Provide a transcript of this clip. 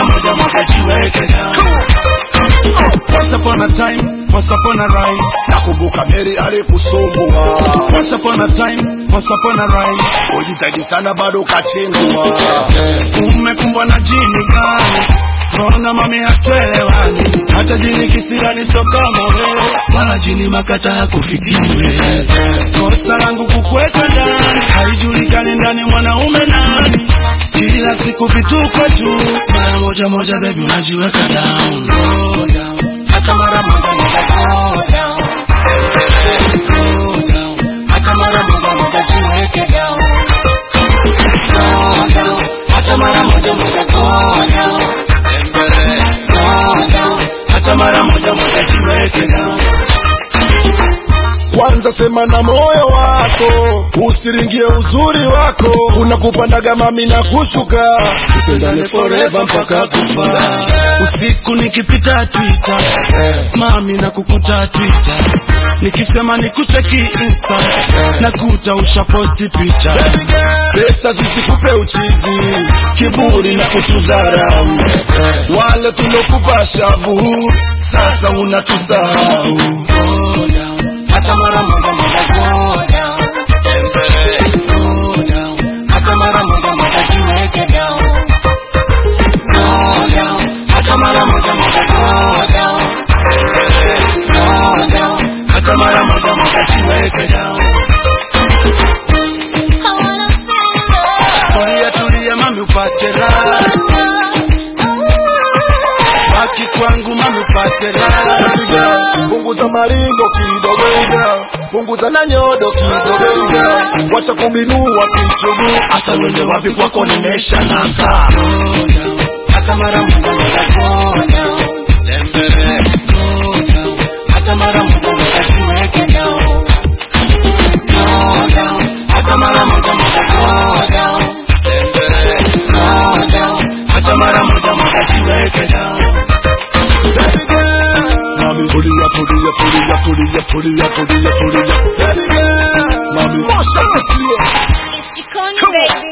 mara moja moja jiweke down. Once upon a time, once upon a rhyme, nakumbuka Mary alikusumbua. Once upon a time, once upon a rhyme, ujitahidi sana bado kachingua. Umekumbwa na jini gani? Mbona mami hatuelewani? Hata jini kisirani so kama wewe, wala jini makata hakufikiwe. Kosa langu kukuweka ndani, haijulikani ndani mwanaume nani. Kila siku vituko tu, mara moja moja baby unajiweka down. Go down, hata mara moja moja go down. Go down, hata mara moja moja jiweke down. Go down, hata mara moja moja go down. Go down, hata mara moja moja jiweke down. Kwanza sema na moyo wako, usiringie uzuri wako. Unakupandaga mami na kushuka, tupendane forever mpaka kufa. Usiku nikipita Twitter, mami na kukuta Twitter. Nikisema nikucheki Insta, nakuta ushaposti picha. Pesa zisikupe uchizi, kiburi na kutudharau. Wale tulokupa shavu, sasa unatusahau. Hata mara moja moja go down. Go down, hata mara moja moja jiweke down. Go down, hata mara moja moja go down. Go down, hata mara moja moja jiweke down. Tulia tulia mami upate raha, baki kwangu mami upate raha. Punguza maringo kidogo inga, punguza na nyodo kidogo inga. Wacha kubinua kichugu, hata wende wapi kwako nimesha nasa. Hata mara moja moja go down. Go down, hata mara moja moja jiweke down. Go down, hata mara moja moja go down. Go down, hata mara moja moja jiweke down. Mami tulia tulia tulia tulia tulia tulia tulia. Mami motion. It's Chikoni baby.